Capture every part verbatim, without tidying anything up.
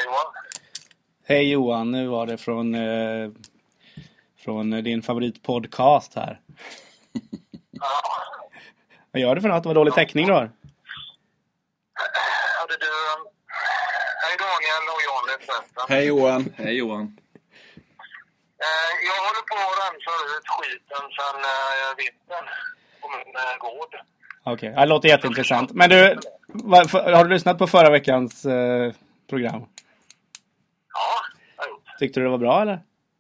Johan. Hej Johan, nu var det från, eh, från din favoritpodcast här. Ja. Vad gör du för något? Det var dålig täckning då? Hade du... Hej Daniel och Johan. Hej Johan. Hej Johan. Eh, jag håller på att rensa ut skiten sedan eh, vintern på min eh, gård. Okej, okay. Det låter jätteintressant. Men du, vad, för, har du lyssnat på förra veckans eh, program? Ja, jag har gjort. Tyckte du det var bra eller?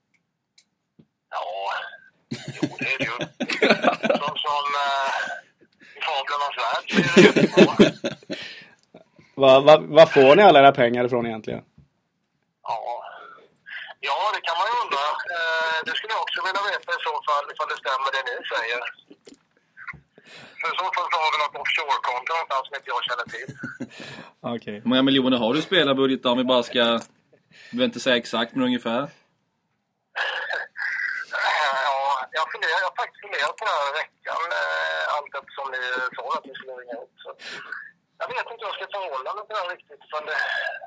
Ja, jo det är det ju. Som, som eh, i Fablernas värld så är det ju bra. Vad va, va får ni alla era pengar ifrån egentligen? Ja. Ja, det kan man ju undra. Eh, det skulle jag också vilja veta i så fall ifall det stämmer det ni säger. För i så fall så har vi något offshore-konto någonstans som inte jag känner till. Okej. Okay. Hur många miljoner har du spelarbudget om vi bara ska... Du vill inte säga exakt men ungefär? Ja, jag funderar, jag har faktiskt funderat på den här veckan. Allt eftersom ni sa att ni skulle ringa upp. Så jag vet inte hur jag ska förhålla mig till det här riktigt. För det,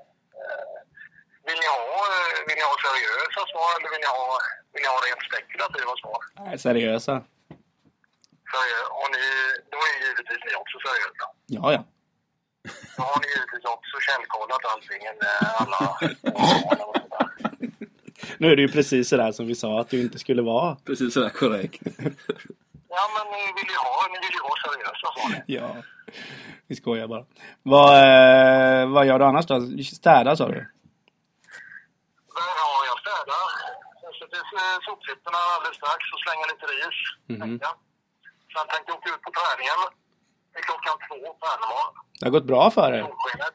vill, ni ha, vill ni ha seriösa svar eller vill ni ha, vill ni ha rent spekulativa svar? Nej, seriösa. Seriö, och ni, då är givetvis ni också seriösa. Ja, ja. Då har ni givetvis också källkollat allting. Alla och sådär. Nu är det ju precis så där som vi sa att du inte skulle vara. Precis så där korrekt. Ja, men ni vill ju ha, ni vill ju ha seriösa svar. Ja, vi skojar bara. Vad, eh, vad gör du annars då? Städa sa du? Ja, jag städar. Jag sätter sopsittorna alldeles strax och slänger lite ris. Mm-hmm. Ja. Sen tänkte jag åka ut på träningen. Det är klockan två på Härnömar. Det har gått bra för er.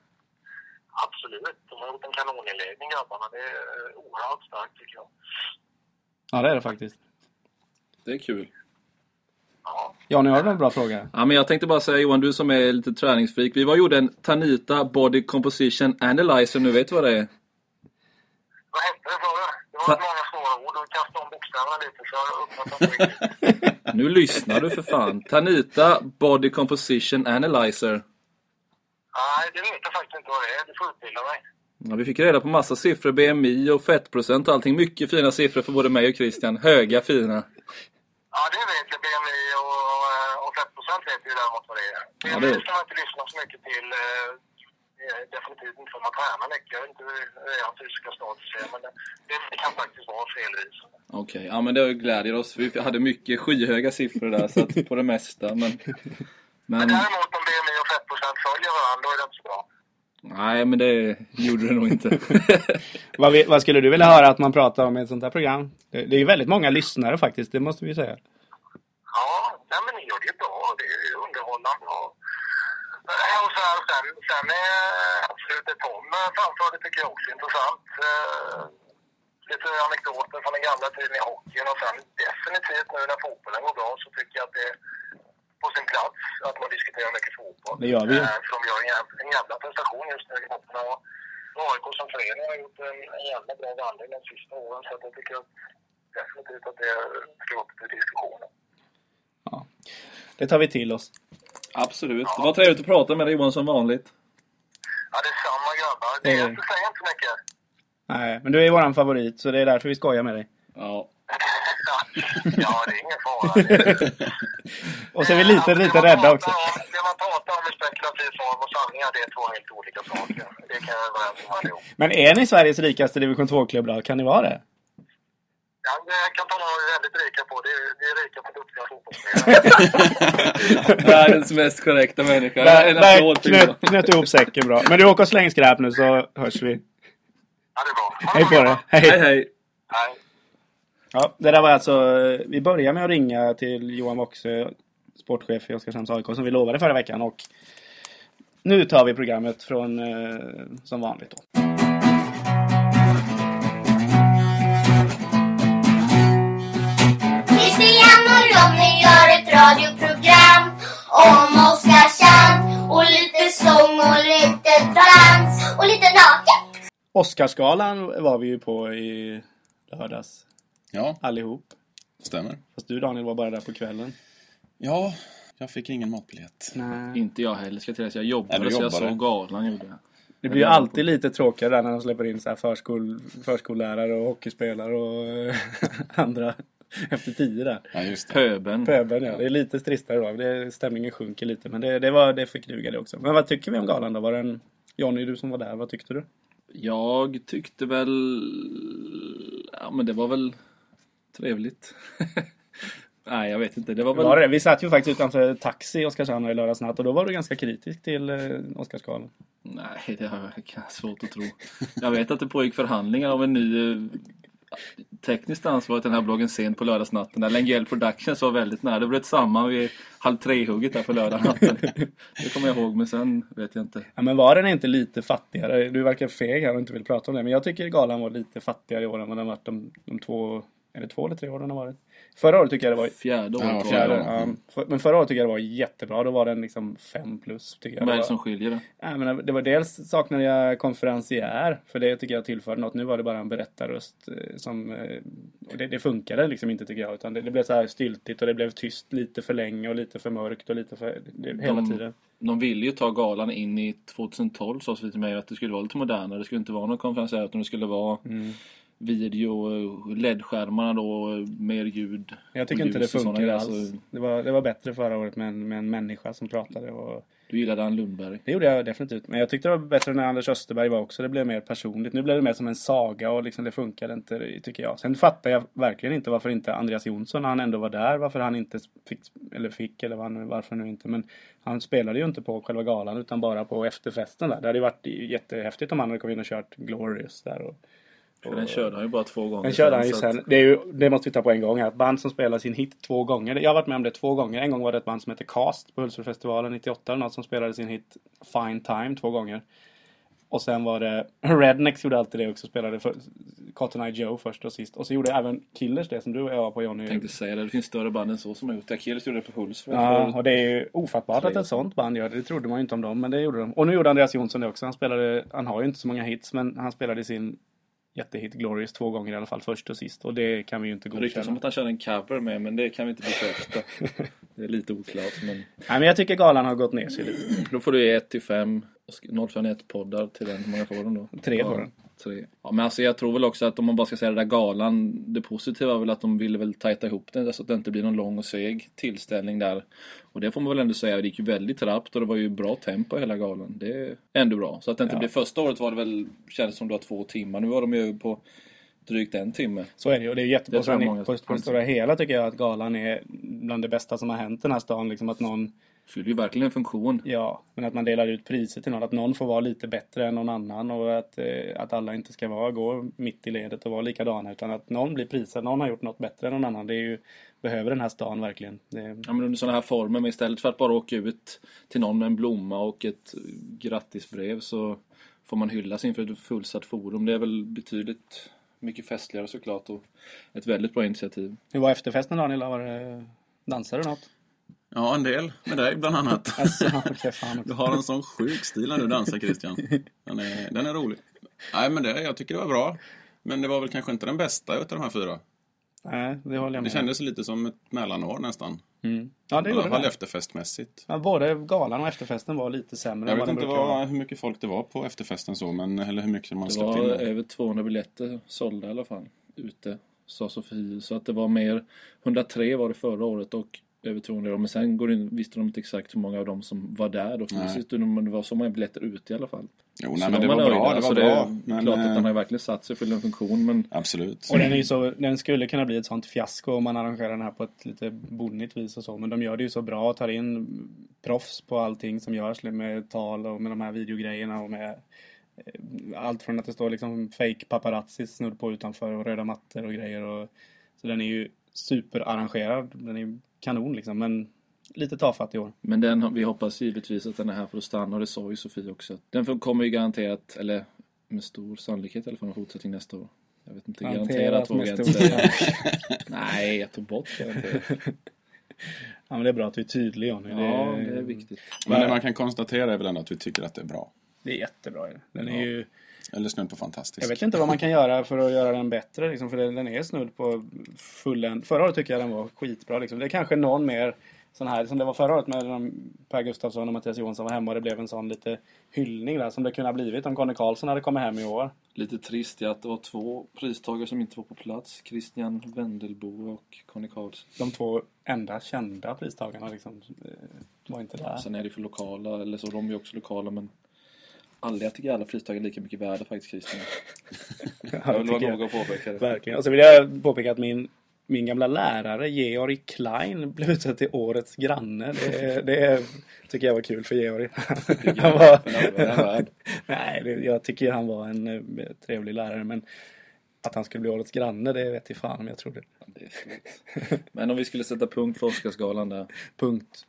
Absolut. De har gjort en kanoninledning, grabbarna. Det är oerhört starkt tycker jag. Ja, det är det faktiskt. Det är kul. Ja. Ja, ni har en bra fråga. Ja, men jag tänkte bara säga Johan, du som är lite träningsfreak. Vi var gjorde en Tanita Body Composition Analyzer, nu vet du vad det är? Vad hette det för det? Det var Ta- många svåra ord och kastade om bokstäverna lite så jag uppfattar inte. Nu lyssnar du för fan. Tanita Body Composition Analyzer. Nej, det vet jag faktiskt inte vad det är. Du får utbilda mig. Ja, vi fick reda på massa siffror, B M I och fettprocent och allting. Mycket fina siffror för både mig och Christian. Höga, fina. Ja, det vet jag. B M I och, och fettprocent vet ju däremot vad det är. B M I ja, det ska man inte lyssna så mycket till. Definitivt inte för man tränar mycket. Jag vet inte hur jag fysiska status är, men det, det kan faktiskt vara felvis. Okej, okay. Ja men det glädjer oss. Vi hade mycket skyhöga siffror där så att på det mesta. Men, men... men däremot om B M I och fettprocent följer varandra, då är det inte så bra. Nej, men det gjorde det nog inte. vad, vi, vad skulle du vilja höra att man pratar om i ett sånt här program? Det, det är ju väldigt många lyssnare faktiskt, det måste vi säga. Ja, nej, men ni gör det ju bra. Det är ju underhållande. Och, och så här, sen, sen är absolut det Tom framförde tycker jag också intressant. Uh, lite anekdoter från den gamla tiden i hockeyn. Och sen definitivt nu när fotbollen går bra så tycker jag att det är på sin plats att man diskuterar mycket fotboll. Det gör vi. Uh, för de gör en jävla, en jävla prestation just nu i botten. Och A I K som förening har gjort en, en jävla bra vandring de sista åren. Så att jag tycker definitivt att det ska upp till diskussionen. Ja, det tar vi till oss. Absolut. Ja. Det var trevligt att prata med dig Johan som vanligt. Ja, det är samma grabbar. Det är inte säga inte så mycket. Nej, men du är våran favorit så det är därför vi skojar med dig. Ja. Ja, det är ingen fara. Och så är vi lite, ja, lite rädda också. Om, det man pratar om i spekulativ form och sanningar, det är två helt olika saker. Det kan jag vara överens om allihop. Men är ni Sveriges rikaste division två-klubb då? Kan ni vara det? Ja, jag kan ta några väldigt rika på. Det är, det är rika på duktiga fotbollsspelare. Världens mest korrekta människa. Där, en där knöt, knöt ihop säcken bra. Men du åker och släng skräp nu så hörs vi. Ja, det är bra. Hej på dig. Hej, hej. hej. Hej. Ja, det där var alltså... Vi börjar med att ringa till Johan Woxö, sportchef i Oskarshamns A I K, som vi lovade förra veckan. Och nu tar vi programmet från eh, som vanligt då. Christian och Ronny gör ett radioprogram om Oskarshamn och lite sång och lite dans och lite naket. Oscarsgalan var vi ju på i lördags. Ja. Allihop. Stämmer. Fast du Daniel var bara där på kvällen. Ja, jag fick ingen matbiljett. Nej. Inte jag heller ska jag till att jag jobbade, så jag såg galan gjorde jag. Det blir ju alltid lite tråkigare när de släpper in så här förskol, förskollärare och hockeyspelare och andra efter tio där. Ja, just det. Pöben. Pöben, ja. Det är lite tristare då. Det, stämningen sjunker lite. Men det, det, var, det fick duga det också. Men vad tycker vi om galan då? Var det en... Johnny, du som var där, vad tyckte du? Jag tyckte väl... Ja, men det var väl trevligt. Nej, jag vet inte. Det var väl... Var det? Vi satt ju faktiskt utanför Taxi i Oskarshamn i lördags natt. Och då var du ganska kritisk till eh, Oscarsgalan. Nej, det har jag svårt att tro. Jag vet att det pågick förhandlingar av en ny... Eh, tekniskt ansvarig till den här bloggen sent på lördagsnatten. Där Lengel Productions var väldigt nära. Det bröt samman vid halv tre-hugget där på lördagsnatten. Det kommer jag ihåg, men sen vet jag inte. Ja, men var den inte lite fattigare? Du verkar feg här och inte vill prata om det. Men jag tycker galan var lite fattigare i år än vad den varit de, de två... Är det två eller tre år den har varit? Förra året tycker jag det var... Fjärde året. Ja, Fjärde, ja. ja. För, men förra året tycker jag det var jättebra. Då var den liksom fem plus. Tycker jag. Vad är det var, som skiljer då? ja, men det var dels saknade jag konferencier. För det tycker jag tillförde något. Nu var det bara en berättarröst eh, som... Eh, och det, det funkade liksom inte tycker jag. Utan det, det blev så här styltigt och det blev tyst lite för länge och lite för mörkt och lite för... Det, hela De- tiden. De ville ju ta galan in i tjugohundratolv, så så lite med att det skulle vara lite modernare. Det skulle inte vara någon konferens utan det skulle vara Mm. video, L E D-skärmarna då, mer ljud. Jag tycker och inte det ljus och såna funkar grejer, alls. så Det var, det var bättre förra året med en, med en människa som pratade och... Du gillade Ann Lundberg. Det gjorde jag definitivt. Men jag tyckte det var bättre när Anders Österberg var också. Det blev mer personligt. Nu blev det mer som en saga och liksom det funkade inte, tycker jag. Sen fattar jag verkligen inte varför inte Andreas Jonsson, när han ändå var där, varför han inte fick, eller fick, eller var, varför nu inte. Men han spelade ju inte på själva galan utan bara på efterfesten där. Det hade ju varit jättehäftigt om han hade kommit in och kört Glorious där. Och, För den körde han ju bara två gånger. den körde han ju så att- sen. Det, är ju, det måste vi ta på en gång här. Ett band som spelar sin hit två gånger. Jag har varit med om det två gånger. En gång var det ett band som heter Cast på Hultsfredsfestivalen nittioåtta. Eller något som spelade sin hit Fine Time två gånger. Och sen var det Rednecks gjorde alltid det också. Spelade för, Cotton Eye Joe först och sist. Och så gjorde även Killers det som du och jag var på, Johnny. Jag tänkte säga det. Det finns större band än så som har gjort det. Akilles gjorde det på Huls. Ja, och det är ju ofattbart Tre. att ett sånt band gör det. Det trodde man ju inte om dem, men det gjorde de. Och nu gjorde Andreas Jonsson det också. Han spelade, han har ju inte så många hits, men han spelade sin jättehit Glorious två gånger i alla fall, först och sist. Och det kan vi ju inte Det ryktas som godkänna. att han kör en cover med, men det kan vi inte bekräfta. Det är lite oklart, men... Nej, men jag tycker galan har gått ner sig lite. Då får du ge ett till fem noll fem ett poddar till den. Hur många får den då? Tre ja, får den. Tre. Ja, men alltså jag tror väl också att om man bara ska säga det där galan, det positiva är väl att de ville väl tajta ihop den så att det inte blir någon lång och seg tillställning där. Och det får man väl ändå säga, det gick ju väldigt rappt och det var ju bra tempo i hela galan. Det är ändå bra. Så att det inte Ja. blir första året var det väl, kändes som det var två timmar. Nu var de ju på drygt en timme. Så är det ju, och det är jättebra. Det tror jag Sen många på, på det anser. stora hela tycker jag att galan är bland det bästa som har hänt den här stan. Liksom att någon, Fyller ju verkligen en funktion. ja, men att man delar ut priser till någon. Att någon får vara lite bättre än någon annan. Och att, eh, att alla inte ska vara, gå mitt i ledet och vara likadana. Utan att någon blir prisad, någon har gjort något bättre än någon annan. Det är ju, behöver den här stan verkligen. Det, Ja, men under sådana här former, men istället för att bara åka ut till någon med en blomma och ett grattisbrev så får man hyllas inför ett fullsatt forum. Det är väl betydligt mycket festligare såklart och ett väldigt bra initiativ. hur var efterfesten, Daniel? Var det, dansade du något? Ja, en del med dig bland annat. Alltså, okay, fan också. Du har en sån sjuk stil när du dansar, Christian. Den är, den är rolig. Nej, men det, jag tycker det var bra. Men det var väl kanske inte den bästa utav de här fyra. Nej, det håller jag Det med. kändes lite som ett mellanår nästan. Mm. Ja, det I alla gjorde fall det. efterfestmässigt. Ja, både galan och efterfesten var lite sämre. Jag än vet vad inte den brukar vara. vad, hur mycket folk det var på efterfesten så, men, eller hur mycket man Det släppte var in. där. över tvåhundra biljetter sålda i alla fall ute, sa Sofie. Så att det var mer, hundratre var det förra året och över tvåhundra. Men sen går det, visste de inte exakt hur många av dem som var där då fysiskt. Men det var så många biljetter ute i alla fall. Jo, Så nej, men de det var nöjda. bra. Det Alltså var det är bra. Men, klart att den eh, har ju verkligen satt sig, fyller en funktion. Men absolut. Och den, är ju så, den skulle kunna bli ett sånt fiasko om man arrangerar den här på ett lite bonnigt vis och så. Men de gör det ju så bra och tar in proffs på allting som görs med tal och med de här videogrejerna och med eh, allt från att det står liksom fake paparazzi snudd på utanför och röda mattor och grejer. Och, så den är ju superarrangerad. Den är ju kanon liksom, men lite tafatt i år. Men den, vi hoppas givetvis att den är här för att stanna och det sa ju Sofie också. Den kommer ju garanterat, eller med stor sannolikhet i alla fall, en fortsättning nästa år. Jag vet inte, garanterat, Garanterat vågar jag med inte stor säga. Nej, jag tog bort garanterat. Ja, men det är bra att du är tydlig, Johnny. Det, Ja, det är viktigt. Men det man kan konstatera är väl ändå att vi tycker att det är bra. det är jättebra. Den är Ja. ju... Eller snudd på fantastisk. Jag vet inte vad man kan göra för att göra den bättre. Liksom, för den, den är snudd på fulländ. Förra året tycker jag den var skitbra. Liksom. Det är kanske någon mer sån här som det var förra året med de, Per Gustafsson och Mattias Johansson var hemma och det blev en sån lite hyllning där som det kunde ha blivit om Conny Karlsson hade kommit hem i år. Lite trist är att det var två pristagare som inte var på plats. Christian Wendelbo och Conny Karlsson. De två enda kända pristagarna liksom var inte där. Sen är det för lokala, eller så de är också lokala, men aldrig, jag tycker alla pristagare är lika mycket värda faktiskt, Christian. Jag vill vara noga och påpeka det. Verkligen. Och så vill jag påpeka att min, min gamla lärare Georg Klein blev utsedd till årets granne. Det, det tycker jag var kul för Georg. Han var, nej, det, jag tycker han var en uh, trevlig lärare, men att han skulle bli årets granne, det vet jag fan om jag trodde. Det är svårt. Men om vi skulle sätta punkt för Oscarsgalan där. Punkt.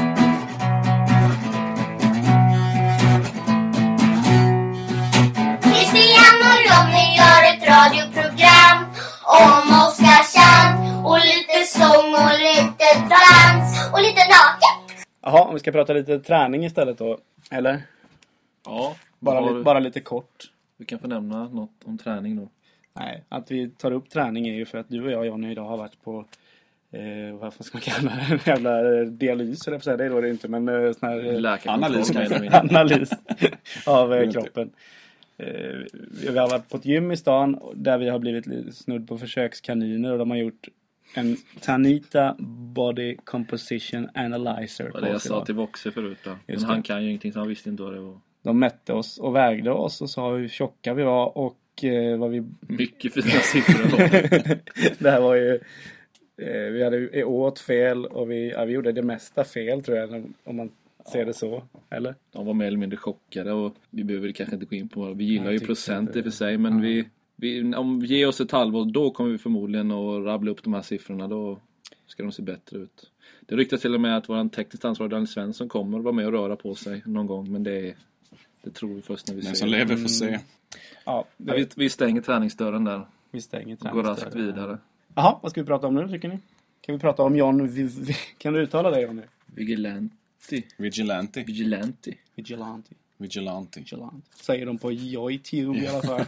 Christian och Ronny gör ett radioprogram om Oskarshamn och lite sång och lite dans och lite naket. Jaha, om vi ska prata lite träning istället då, eller? Ja, Bara, har, li- bara lite kort. vi kan få nämna något om träning då. Nej, att vi tar upp träning är ju för att du och jag, Johnny, idag har varit på eh, vad ska man kalla det? En jävla eh, dialys, eller så det är då det inte, men eh, sån här eh, Analys, Läkarkontroll. analys av eh, kroppen. Eh, vi har varit på ett gym i stan där vi har blivit lite snudd på försökskaniner och de har gjort en Tanita Body Composition Analyzer. Det var det jag sa till Voxe förut då. Men Just han det. kan ju ingenting så han visste inte vad det var. De mätte oss och vägde oss och sa hur tjocka vi var och eh, vad vi... Mycket fina siffror. Det här var ju... Eh, vi hade åt fel och vi, ja, vi gjorde det mesta fel, tror jag, om man ser det så, eller? De var mer eller mindre chockade och vi behöver kanske inte gå in på det. Vi gillar Jag ju tycker procent inte i och för det. sig, men Ja. vi, vi, om vi ger oss ett halvår, då kommer vi förmodligen att rabbla upp de här siffrorna. Då ska de se bättre ut. Det ryktas till och med att vår tekniskt ansvarig Daniel Svensson kommer att vara med och röra på sig någon gång, men det, är, det tror vi först när vi Den ser som det. lever får se. Ja, Ja, vi, vi stänger träningsdörren där vi stänger och går raskt träningsdörren. vidare. Jaha, vad ska vi prata om nu, tycker ni? Kan vi prata om John... Vi, vi, kan du uttala det, Johnny? Vigilanti. Vigilante. Vigilanti. Vigilante. Vigilante. Vigilante. Säger de på YouTube i alla fall.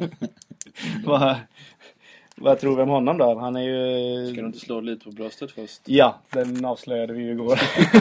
vad, vad tror vi om honom då? Han är ju... Ska du inte slå lite på bröstet först? Ja, den avslöjade vi ju igår.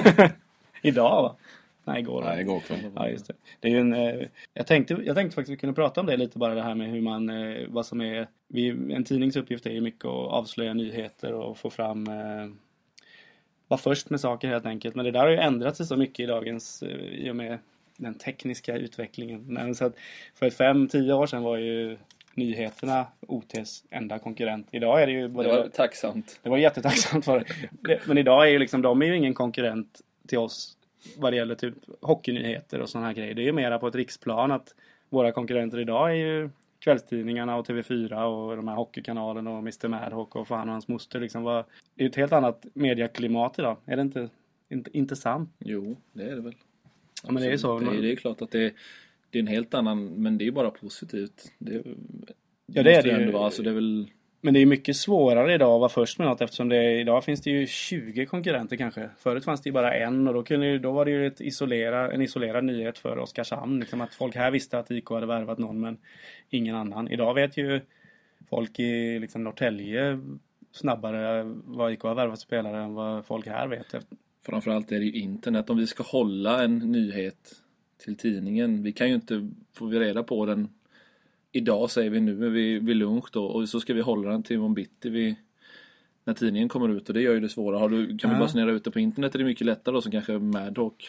Idag, va? Nej, igår. Nej, igår kväll. Ja, just det. Det är ju en, eh, jag, tänkte, jag tänkte faktiskt att vi kunde prata om det lite, bara det här med hur man, eh, vad som är, vi, en tidnings uppgift är ju mycket att avslöja nyheter och få fram, eh, vara först med saker helt enkelt. Men det där har ju ändrat sig så mycket i dagens, eh, i och med den tekniska utvecklingen. Men så att för fem, tio år sedan var ju nyheterna O T:s enda konkurrent. Idag är det ju både, Det var tacksamt. det var jättetacksamt för det. Men idag är ju liksom, de är ju ingen konkurrent till oss vad det gäller typ hockeynyheter och såna här grejer. Det är ju mera på ett riksplan att våra konkurrenter idag är ju kvällstidningarna och T V fyra och de här hockeykanalerna och mister Madhawk och fan och hans moster liksom. Var, det är ju ett helt annat mediaklimat idag. Är det inte, inte, inte sant? Jo, det är det väl. Ja, men det är ju så. Det är, det är klart att det är, det är en helt annan, men det är ju bara positivt. Det, Ja, det det är måste det ju. ändå vara, alltså det är väl... Men det är mycket svårare idag att vara först med något, eftersom det, idag finns det ju tjugo konkurrenter kanske. Förut fanns det ju bara en och då, kunde, ju- då var det ju ett isolera, en isolerad nyhet för Oskarshamn. Liksom att folk här visste att I K hade värvat någon, men ingen annan. Idag vet ju folk i liksom Norrtälje snabbare vad I K har värvat spelare än vad folk här vet. Framförallt är det ju internet. Om vi ska hålla en nyhet till tidningen, vi kan ju inte få reda på den idag, säger vi nu, är vi vid lunch då, och så ska vi hålla den till imorgon bitti vid, när tidningen kommer ut, och det gör ju det svåra. Har du, kan vi Ja. bara snära ut det på internet är det mycket lättare då, som kanske Madhawk.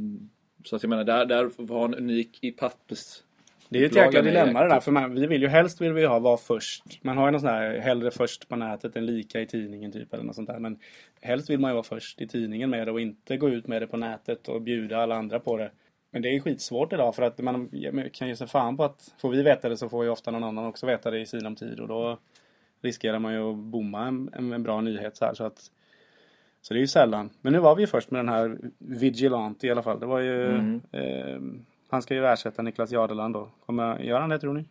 Så att jag menar, där, där får vi ha en unik i pappers. Det är ju ett Upplagan jäkla är dilemma det där, jäkligt. för man, vi vill ju helst vill vi ha vara först. Man har ju någon sån här, hellre först på nätet än lika i tidningen typ eller något sånt där. Men helst vill man ju vara först i tidningen med det och inte gå ut med det på nätet och bjuda alla andra på det. Men det är ju skitsvårt idag, för att man kan ju se fan på att får vi veta det så får ju ofta någon annan också veta det i sinom tid, och då riskerar man ju att bomma en, en, en bra nyhet så här, så att så det är ju sällan. Men nu var vi ju först med den här Vigilante i alla fall. Det var ju Mm. eh, han ska ju ersätta Niklas Jardeland då. Kommer göra han det, tror ni?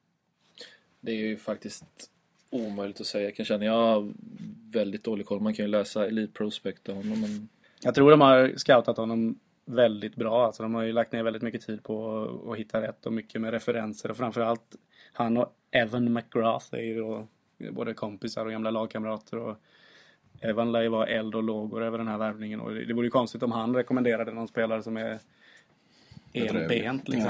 Det är ju faktiskt omöjligt att säga. Jag kan känna, jag har väldigt dålig koll. Man kan ju läsa Elite Prospect av honom, men Jag tror de har scoutat honom väldigt bra. Alltså de har ju lagt ner väldigt mycket tid på att, att hitta rätt och mycket med referenser. Och framförallt han och Evan McGrath är ju då både kompisar och gamla lagkamrater. Och Evan lär ju vara eld och lågor över den här värvningen. Och det, det vore ju konstigt om han rekommenderade någon spelare som är enbent liksom.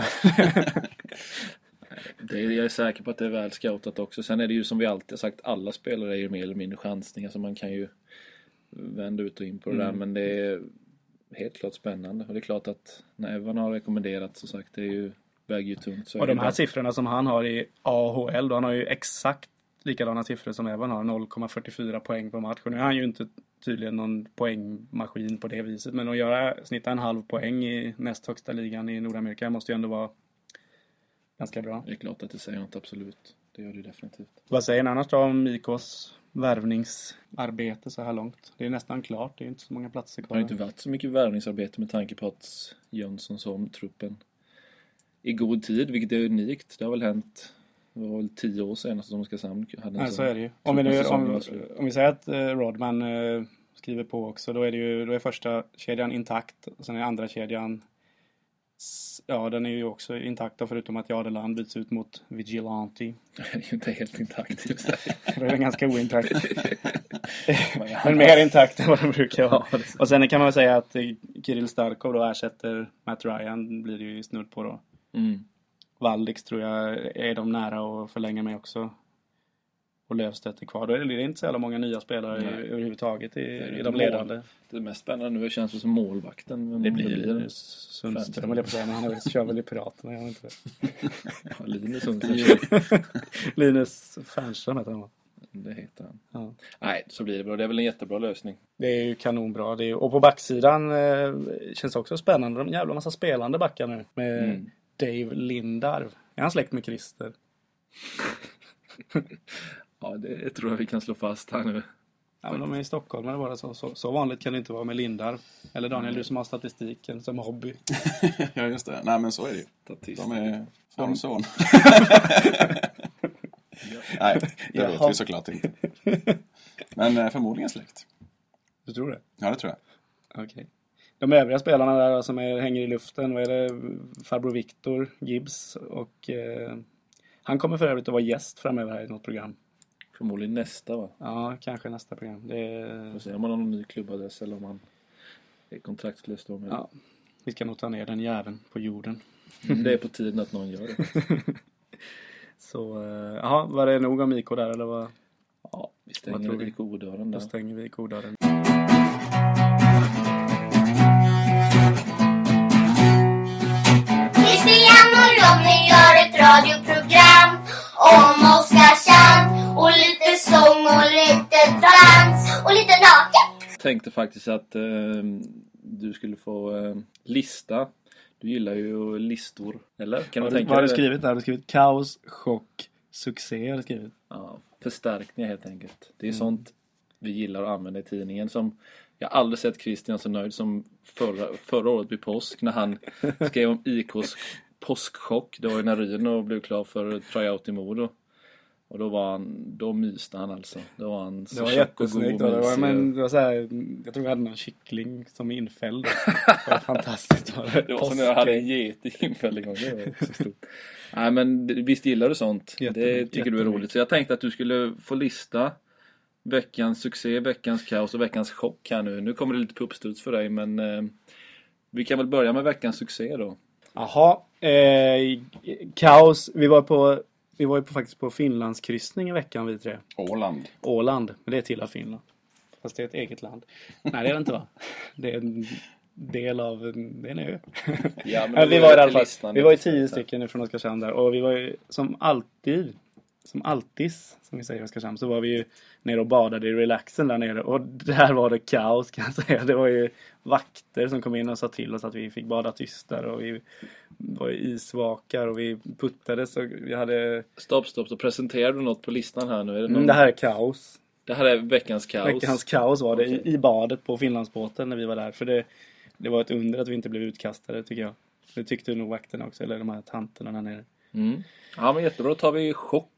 Det är, jag är säker på att det är väl scoutat också. Sen är det ju som vi alltid har sagt, alla spelare är ju mer eller mindre chansningar, så man kan ju vända ut och in på det Mm. där. Men det är helt klart spännande. Och det är klart att när Evan har rekommenderat, så sagt, det är ju, väger ju tungt. Så Och är de det här bra. siffrorna som han har i A H L, då han har ju exakt likadana siffror som Evan har, noll komma fyrtiofyra poäng på match. Och nu är han ju inte tydligen någon poängmaskin på det viset, men att göra, snitta en halv poäng i näst högsta ligan i Nordamerika måste ju ändå vara ganska bra. Det är klart att det säger något, absolut. Det gör det definitivt. Vad säger ni annars då om I K:s värvningsarbete så här långt? Det är nästan klart, det är inte så många platser Det kvar. har inte varit så mycket värvningsarbete med tanke på att Jönsson sa om truppen i god tid, vilket är unikt. Det har väl hänt, det var väl tio år sedan som Oskarshamn hade en Nej, så sån är det ju. Om vi, nu, säsongen om, var slut. om vi säger att eh, Rodman eh, skriver på också, då är det ju, då är första kedjan intakt, och sen är andra kedjan s- ja, den är ju också intakt då, förutom att Jadeland byts ut mot Vigilante. Det är ju inte helt intakt i och för sig. Då är den ganska ointakt. Men mer intakt än vad den brukar vara. Ja, det är så. Och sen kan man väl säga att eh, Kirill Starkov då ersätter Matt Ryan, blir det ju snudd på då. Mm. Valdix tror jag är de nära att förlänga med också. Och Löfstedt är kvar. Då är det inte så jävla många nya spelare Nej. i, överhuvudtaget i, är i de mål. ledande. Det mest spännande nu känns det som målvakten. Men Det om blir Sundström, vill jag på säga, men han är väl- kör väl i Piraterna, jag vet inte. Ja, Linus Sundström. Linus Fernström heter han, va? Det heter han. Ja. Nej, så blir det bra. Det är väl en jättebra lösning. Det är ju kanonbra. Det är, och på backsidan eh, känns också spännande. De jävla massa spelande backar nu. Med Mm. Dave Lindarw. Är han släkt med Christer? Ja, det tror jag vi kan slå fast här nu. Ja, men de är i Stockholm. Eller bara så, så, så vanligt kan det inte vara med Lindarw. Eller Daniel, du som har statistiken som hobby. Ja, just det. Nej, men så är det ju. Statist. De är far och son. Nej, det vet Jaha. vi såklart inte. Men eh, förmodligen släkt. Du tror det? Ja, det tror jag. Okej. De övriga spelarna där som är, hänger i luften, vad är det? Farbror Victor, Gibbs och eh, han kommer för övrigt att vara gäst framöver här i något program. Förmodligen nästa, va? Ja, kanske nästa program. Det är, Får se om man har någon ny klubbadress eller om man är kontraktslös då. Men ja, vi ska nog ta ner den jäveln på jorden. det är på tiden att någon gör det. Så, eh, jaha, var det nog om I K där eller vad? Ja, vi Vad tror stänger vi? i kodörren Då där. stänger vi kodaren. Christian och Ronny gör ett radioprogram om Oskarshamn och lite sång och lite dans och lite naket. Jag tänkte faktiskt att eh, du skulle få eh, lista. Du gillar ju listor, eller? Kan Vad du har du, tänka vad har du dig det? skrivit där? Har du skrivit kaos, chock, succé har du skrivit? Ja, förstärkningar helt enkelt. Det är Mm. sånt vi gillar att använda i tidningen. Som jag har aldrig sett Christian så nöjd som förra, förra året vid påsk när han skrev om I K:s påskchock. Det var ju när Ryno blev klar för tryout i Modo. Och då var han, då myste han alltså. Då var han så Det var tjock och god jättesnyggt. och Det var, mysig. men det var så här, jag tror vi hade någon kyckling som infälld. Det var fantastiskt. Var det Det var som när jag hade en get i infäll en gång. Det var så stort. Nej, men det- visst gillar du sånt. Jättemycket, Det tycker du är jättemycket. roligt. Så jag tänkte att du skulle få lista veckans succé, veckans kaos och veckans chock här nu. Nu kommer det lite på uppstuds för dig, men eh, vi kan väl börja med veckans succé då. Jaha, eh, kaos. Vi var på vi var ju på, faktiskt på Finlandskryssning i veckan vi tre. Åland. Åland, men det är till av Finland. Fast det är ett eget land. Nej, det är det inte, va? Det är en del av en, det är en ö. Ja, men Men då vi går var i jag alla till fall, listan vi var ju lite tio så. stycken från Oskarshamn där. Och vi var ju som alltid, som alltid, som vi säger i Oskarshamn, så var vi ju nere och badade i relaxen där nere. Och där var det kaos, kan jag säga. Det var ju vakter som kom in och sa till oss att vi fick bada tyst där. Och vi var i isvakar och vi puttade, så vi hade... Stopp, stopp. Så presenterar du något på listan här nu. Är det, någon... Mm, det här är kaos. det här är veckans kaos. Veckans kaos var det Okej. i, i badet på Finlandsbåten när vi var där. För det, det var ett under att vi inte blev utkastade, tycker jag. Det tyckte nog vakterna också, eller de här tanterna där nere. Mm. Ja, men jättebra. Då tar vi chock.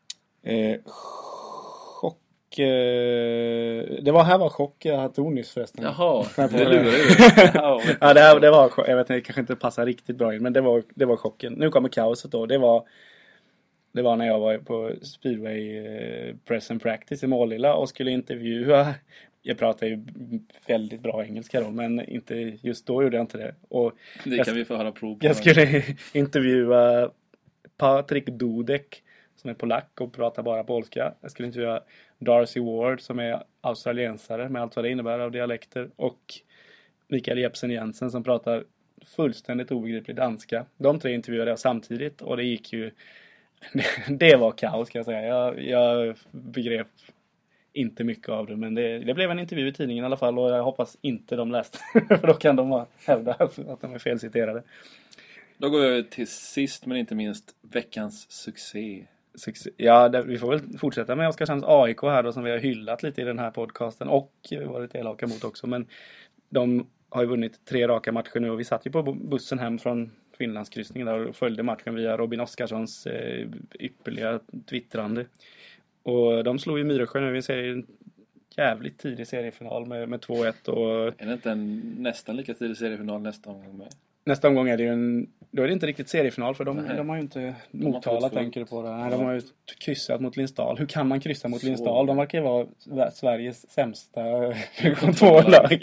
Eh, chock... Eh, det var här var chock jag tog nyss förresten. Jaha, Jag får det det. lurar ju. Ja, men- Ja, det, här, det var chock. Jag vet inte, det kanske inte passar riktigt bra in, men det var, det var chocken. Nu kommer kaoset då. Det var, det var när jag var på Speedway eh, Press and Practice i Målilla och skulle intervjua jag pratar ju väldigt bra engelska då, men inte just då gjorde jag inte det. Och Det jag, kan vi få höra prov på. jag skulle intervjua Patrik Dudek som är polack och pratar bara polska. Jag skulle intervjua Darcy Ward som är australiensare med allt vad det innebär av dialekter. Och Mikael Jepsen Jensen som pratar fullständigt obegriplig danska. De tre intervjuade jag samtidigt och det gick ju... det var kaos kan jag säga. Jag, jag begrep inte mycket av det, men det, det blev en intervju i tidningen i alla fall och jag hoppas inte de läste. För då kan de hävda att de är felciterade. Då går vi över till sist men inte minst veckans succé. Succé. Ja, det, vi får väl fortsätta med Oskarshamns A I K här då, som vi har hyllat lite i den här podcasten och varit elaka mot också. Men de har ju vunnit tre raka matcher nu och vi satt ju på bussen hem från Finlandskryssningen där och följde matchen via Robin Oskarssons eh, ypperliga twittrande. Och de slog ju Myresjö nu. Vi ser en jävligt tidig seriefinal med, med två ett. Och är det inte en nästan lika tidig seriefinal nästa omgång med? nästa omgång är det ju en... Då är det inte riktigt seriefinal för de, de har ju inte... De har Motala tänker du på det. Nej, de har ju kryssat mot Lindsdal. Hur kan man kryssa mot Lindsdal? De verkar ju vara Sveriges sämsta två lag.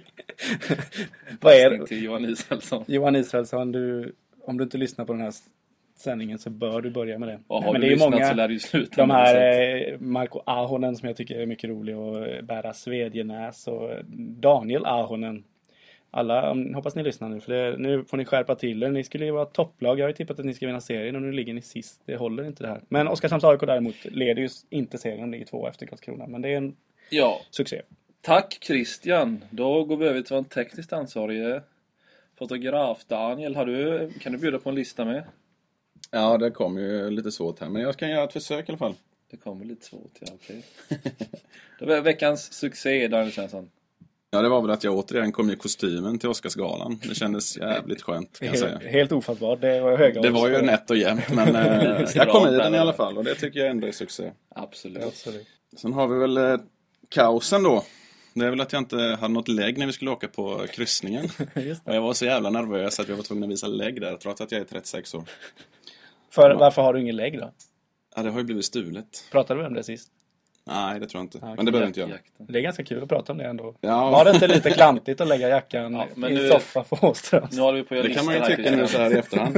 Vad är det? Till Johan Israelsson. Johan Israelsson, du, om du inte lyssnar på den här sändningen så bör du börja med det. Och har Nej, men du det är lyssnat många, så lär du ju sluta. de här med eh, Marco Ahonen som jag tycker är mycket rolig och Bära Svedjenäs och Daniel Ahonen. Alla, um, hoppas ni lyssnar nu för det, nu får ni skärpa till er. Ni skulle ju vara topplag. Jag har ju tippat att ni ska vinna serien och nu ligger ni sist. Det håller inte det här. Men Oskarshamns A I K däremot leder ju inte serien. De ligger två efter Karlskrona. Men det är en ja. succé. Tack Christian. Då går vi över till en tekniskt ansvarig fotograf. Daniel, har du, kan du bjuda på en lista med? Ja, det kommer ju lite svårt här. Men jag kan göra ett försök i alla fall. Det kommer lite svårt, ja okej. Det var veckans succé, Daniel Svensson. Ja, det var väl att jag återigen kom i kostymen till Oscarsgalan. Det kändes jävligt skönt, kan jag säga. Helt, helt ofattbart. Det var höga Det var ju nätt och jämnt, men eh, jag kom i den i alla fall. Och det tycker jag ändå är succé. Absolut. Absolut. Sen har vi väl eh, kaosen då. Det är väl att jag inte hade något lägg när vi skulle åka på kryssningen. Just det. Och jag var så jävla nervös att jag var tvungen att visa lägg där, trots att jag är trettiosex år. För, varför har du ingen lägg då? Ja, det har ju blivit stulet. Pratade vi om det sist? Nej, det tror jag inte. Ja, men det behöver inte jag. Jakten. Det är ganska kul att prata om det ändå. Ja. Var det inte lite klantigt att lägga jackan Ja, men i en nu- soffa på Åströms? Nu håller vi på att göra Det kan man ju listan här, tycka nu Christian. så här i efterhand.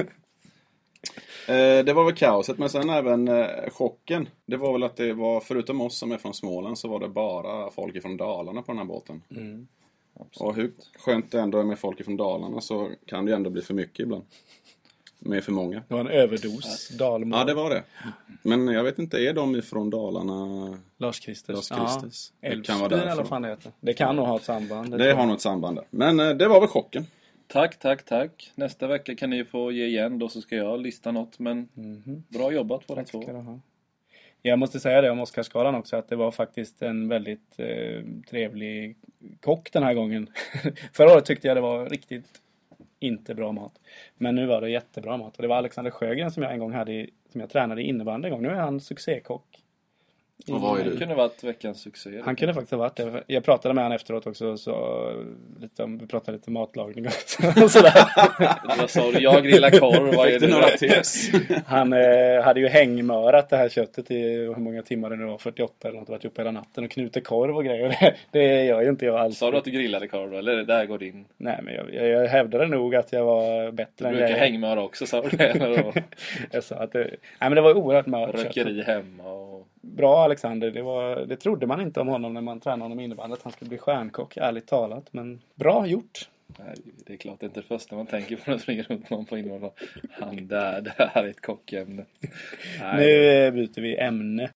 Eh, det var väl kaoset, men sen även eh, chocken. Det var väl att det var, förutom oss som är från Småland, så var det bara folk från Dalarna på den här båten. Mm. Och hur skönt det ändå är med folk från Dalarna, så kan det ju ändå bli för mycket ibland. Med för många. Det var en överdos. Dalmål. Ja, det var det. Men jag vet inte, är de ifrån Dalarna? Lars Kristers. Lars Kristers. Ja. Det kan vara Älvsbyn eller därför. vad fan det heter. Det kan nog ha ett samband. Det har något samband där. Men eh, det var väl chocken. Tack, tack, tack. Nästa vecka kan ni få ge igen, då så ska jag lista något. Men Mhm. bra jobbat på den Tack två. ska du ha. Jag måste säga det om Oscarsgalan också, att det var faktiskt en väldigt eh, trevlig kock den här gången. Förra året tyckte jag det var riktigt inte bra mat. Men nu var det jättebra mat. Och det var Alexander Sjögren som jag en gång hade i, som jag tränade i innebandy en gång. Nu är han succékock. Och vad är Det du? kunde varit veckans succé. Han kunde faktiskt ha varit det. Jag pratade med han efteråt också. Så lite om, vi pratade lite matlagning och sådär. Vad sa du? Jag grillar korv. Vad är Fick du det? några tips? Han eh, hade ju hängmörat det här köttet i hur många timmar det nu var, fyrtioåtta eller något, varit uppe hela natten och knuter korv och grejer. Det, det gör ju inte jag alls. Sa du att du grillade korv då? Eller där går din? Nej, men jag, jag, jag hävdade nog att jag var bättre Du än brukar jag. hängmöra också, sa du det? Eller då? Jag sa att det, nej, men det var oerhört mört kött. Rökeri hemma och... Bra Alexander, det, var, det trodde man inte om honom när man tränade honom i innebandy, att han skulle bli stjärnkock, ärligt talat. Men bra gjort. Nej, det är klart det är inte det första man tänker på när man springer runt någon på innebandy. Han där, det här är ett kockämne. Nej. Nu eh, byter vi ämne.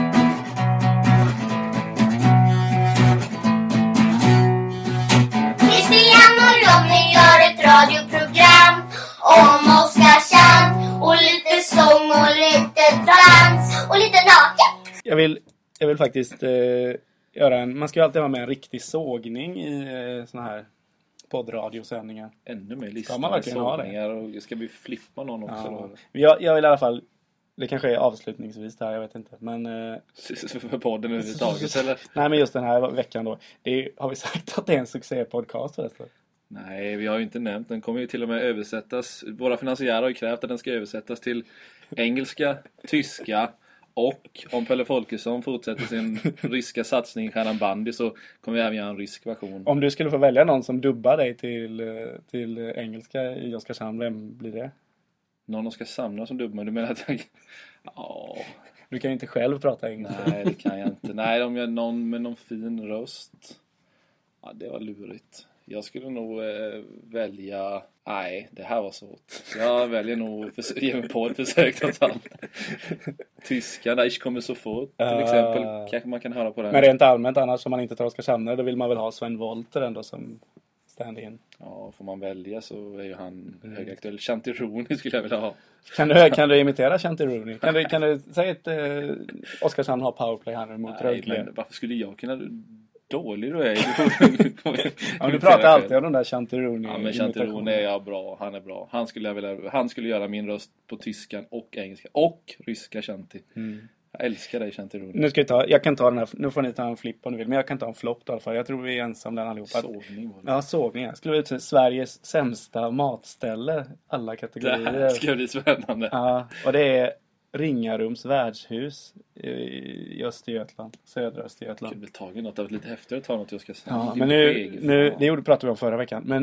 Christian och Ronny gör ett radioprogram om Oskarshamn och lite sång och lite dans och lite naket. Jag vill, jag vill faktiskt eh, göra en... Man ska ju alltid ha med en riktig sågning i eh, såna här poddradiosändningar. Ännu mer Ska listor man med verkligen ha det? sågningar och ska vi flippa någon också Ja. då? Jag, jag vill i alla fall... Det kanske är avslutningsvis där, jag vet inte. Men... Eh, För podden överhuvudtaget eller? nej, men just den här veckan då. Det är, har vi sagt att det är en succépodcast förresten? Nej, vi har ju inte nämnt. Den kommer ju till och med översättas. Våra finansiärer har ju krävt att den ska översättas till engelska, tyska Och om Pelle Folkesson fortsätter sin ryska satsning i Stjärnan bandy så kommer vi även göra en rysk version. Om du skulle få välja någon som dubbar dig till, till engelska i Oskarshamn, vem blir det? Någon Oskar Samna som dubbar? Du menar att jag... Ja... Du kan ju inte själv prata engelska. Nej, det kan jag inte. Nej, om jag någon med någon fin röst. Ja, det var lurigt. Jag skulle nog eh, välja... Nej, det här var svårt. Jag väljer nog... Förs- ge mig på ett försök trots allt. Tyskarna, ich kommer så fort. Till Uh, exempel. Kanske man kan höra på den. Men rent allmänt annars, om man inte tar Oskarshamn, då vill man väl ha Sven Wollter ändå som stand-in. Ja, får man välja så är ju han mm. högaktuell. Shanti Rooney skulle jag vilja ha. Kan du, kan du imitera Shanti Rooney? Kan du, kan du säga att eh, Oskarshamn har powerplay här nu mot Rögle? Men varför skulle jag kunna... Dålig du är. Ja, du pratar alltid om den där Shanti Rooney. Ja, men Shanti Rooney är jag bra. Han är bra. Han skulle, jag vilja, han skulle göra min röst på tyskan och engelska. Och ryska Shanti. Mm. Jag älskar dig Shanti Rooney. Nu ska vi ta, jag kan ta den här, nu får ni ta en flipp om ni vill. Men jag kan ta en flopp i alla fall. Jag tror vi är ensam den allihopa. Sågning var det. Ja, sågning. Jag skulle vilja Sveriges sämsta matställe. Alla kategorier. Det här ska bli spännande. Ja, och det är Ringarums värdshus i Östergötland, södra Östergötland. Jag vill ta något av lite häftigare ta något jag ska säga. Ja, men nu, nu, det gjorde pratade vi om förra veckan. Men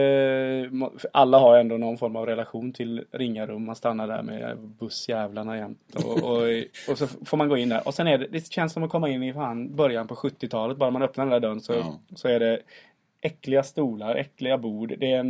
nu, alla har ändå någon form av relation till Ringarum. Man stannar där med bussjävlarna jämt. Och, och, och så får man gå in där. Och sen är det, det känns som att komma in i fan början på sjuttiotalet. Bara man öppnar den där dörren så, ja. så är det äckliga stolar, äckliga bord. Det är en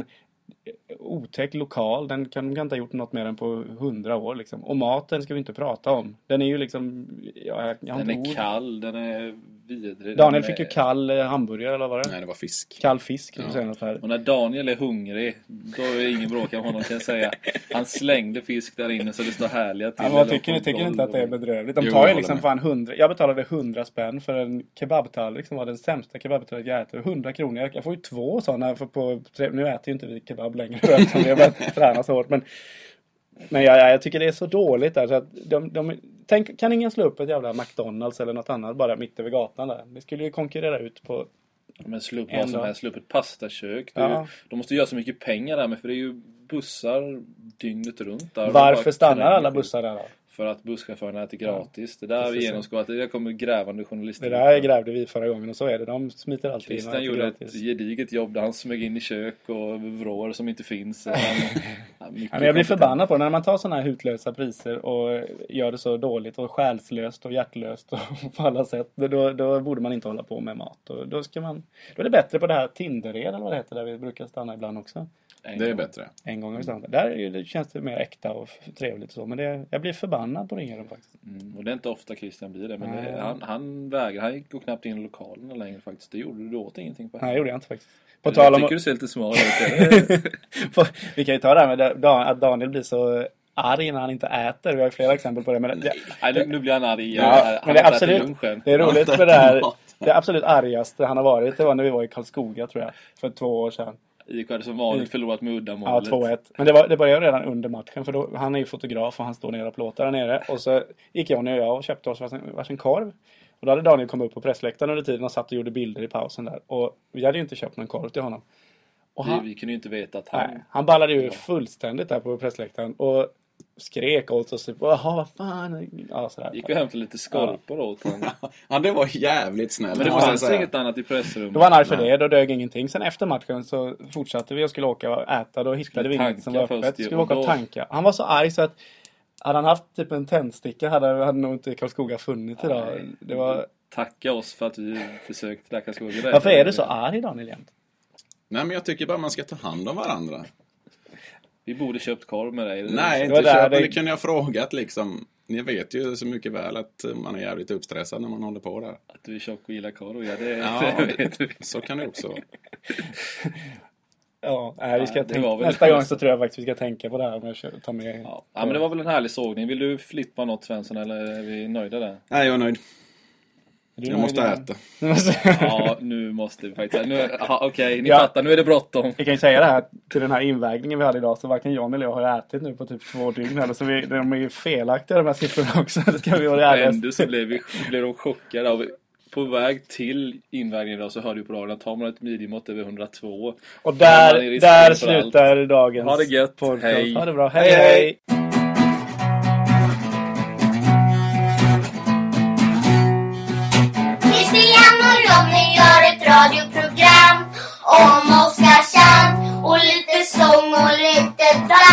otäck lokal. Den kan, kan inte ha gjort något mer än på hundra år liksom. Och maten ska vi inte prata om. Den är ju liksom ja, jag, jag den är ord. kall, den är vidrig. Daniel är... fick ju kall eh, hamburgare eller vad var det? Nej, det var fisk. Kall fisk, ja. säga något här. Och när Daniel är hungrig, då är ingen bråk om honom kan jag säga. Han slängde fisk där inne så det står härliga till. Ja, men jag tycker, ni tycker inte att det är bedrövligt. De jo, tar ju liksom fan hundra. Jag betalade hundra spänn för en kebabtallrik som var den sämsta kebabtallrik jag äter. hundra kronor. Jag får ju två sådana för på nu äter ju inte vi kebab längre. Jag har börjat träna så hårt men men jag, jag tycker det är så dåligt där så att de, de tänk, kan ingen slå upp ett jävla McDonalds eller något annat bara mitt över gatan där. Det skulle ju konkurrera ut på men slå upp vad som helst, slå upp ett pastakök. Ja. De måste göra så mycket pengar där med för det är ju bussar dygnet runt där. Varför stannar alla bussar där då? För att busschaufförerna äter gratis. Det där har vi genomskådat. Det där kommer grävande journalister. Det där grävde vi förra gången och så är det. De smiter alltid in. Christian gjorde gratis. Ett gediget jobb där han smög in i kök och vrår som inte finns. Han, ja, men jag blir förbannad på när man tar sådana här hutlösa priser och gör det så dåligt och själslöst och hjärtlöst och på alla sätt. Då, då borde man inte hålla på med mat. Och då, ska man, då är det bättre på det här Tindered eller vad det heter där vi brukar stanna ibland också. En det är gång. Bättre. En gång har vi stannat. Där är det, känns det mer äkta och trevligt så. Men det, jag blir förbannad på Ringarum faktiskt. Mm, och det är inte ofta Christian blir det. Men det, han, han vägrar. Han gick knappt in i lokalerna längre faktiskt. Det gjorde du åt ingenting på. Nej, det gjorde jag inte faktiskt. På tal om... Jag tycker du ser lite smal ut. Vi kan ju ta det här med att Daniel blir så arg när han inte äter. Vi har ju flera exempel på det. Men det, Nej, nu, nu blir han arg. Ja, han men det är absolut det är roligt med det här. Det absolut argaste han har varit. Det var när vi var i Karlskoga tror jag. För två år sedan. I K hade som vanligt förlorat med uddamålet. Ja, två ett. Men det, var, det började redan under matchen. För då, han är ju fotograf och han står nere och plåtar där nere. Och så gick Johnny och jag och köpte oss varsin, varsin korv. Och då hade Daniel kommit upp på pressläktaren under tiden och satt och gjorde bilder i pausen där. Och vi hade ju inte köpt någon korv till honom. Och han, vi, vi kunde ju inte veta att han... Nej, han ballade ju fullständigt där på pressläktaren. Och skrek åt oss typ, jaha vad fan. Ja, sådär. Gick vi hem till lite skorpor ja. åt honom. Ja, det var jävligt snällt. Men det fanns inget annat i pressrummet. Då var han arg för det, då dög ingenting. Sen efter matchen så fortsatte vi och skulle åka och äta. Då hittade vi inget som var öppet. Skulle vi åka och tanka. Han var så arg så att hade han haft typ en tändsticka hade, hade nog inte Karlskoga funnit idag. Det var... Tacka oss för att vi försökte läka Karlskoga. Varför är du så arg Daniel jämt? Nej, men jag tycker bara man ska ta hand om varandra. Vi borde köpt korv med dig. Nej, inte köpt, det... det kunde jag frågat liksom. Ni vet ju så mycket väl att man är jävligt uppstressad när man håller på där. Att du är tjock och gillar korv, ja det, ja, det vet du. Så kan det också vara. Ja, nej, vi ska ja, tänka, nästa gång så tror jag faktiskt vi ska tänka på det här om jag tar med. Ja. ja, men det var väl en härlig sågning. Vill du flippa något Svensson eller är vi nöjda där? Nej, jag är nöjd. Jag nöjd måste äta. Ja, nu måste vi faktiskt. Nu, okej, okay, ni ja. fattar. Nu är det bråttom. Vi kan ju säga det här till den här invägningen vi hade idag. Så varken John eller jag har ätit nu på typ två dygn. Eller, så vi, de är ju felaktiga de här siffrorna också. Det ska vi vara ärliga. Ändå så blev, vi, blev de chockade av... På väg till invägningen idag så hörde du på radion att tar man ett midjemått över hundratvå. Och där, där slutar allt. Dagens ha det gött. Podcast. Hej. Ha det bra. Hej, hej. hej. Susanne och Jonny gör ett radioprogram om Oskarshamn och lite sång och lite dans.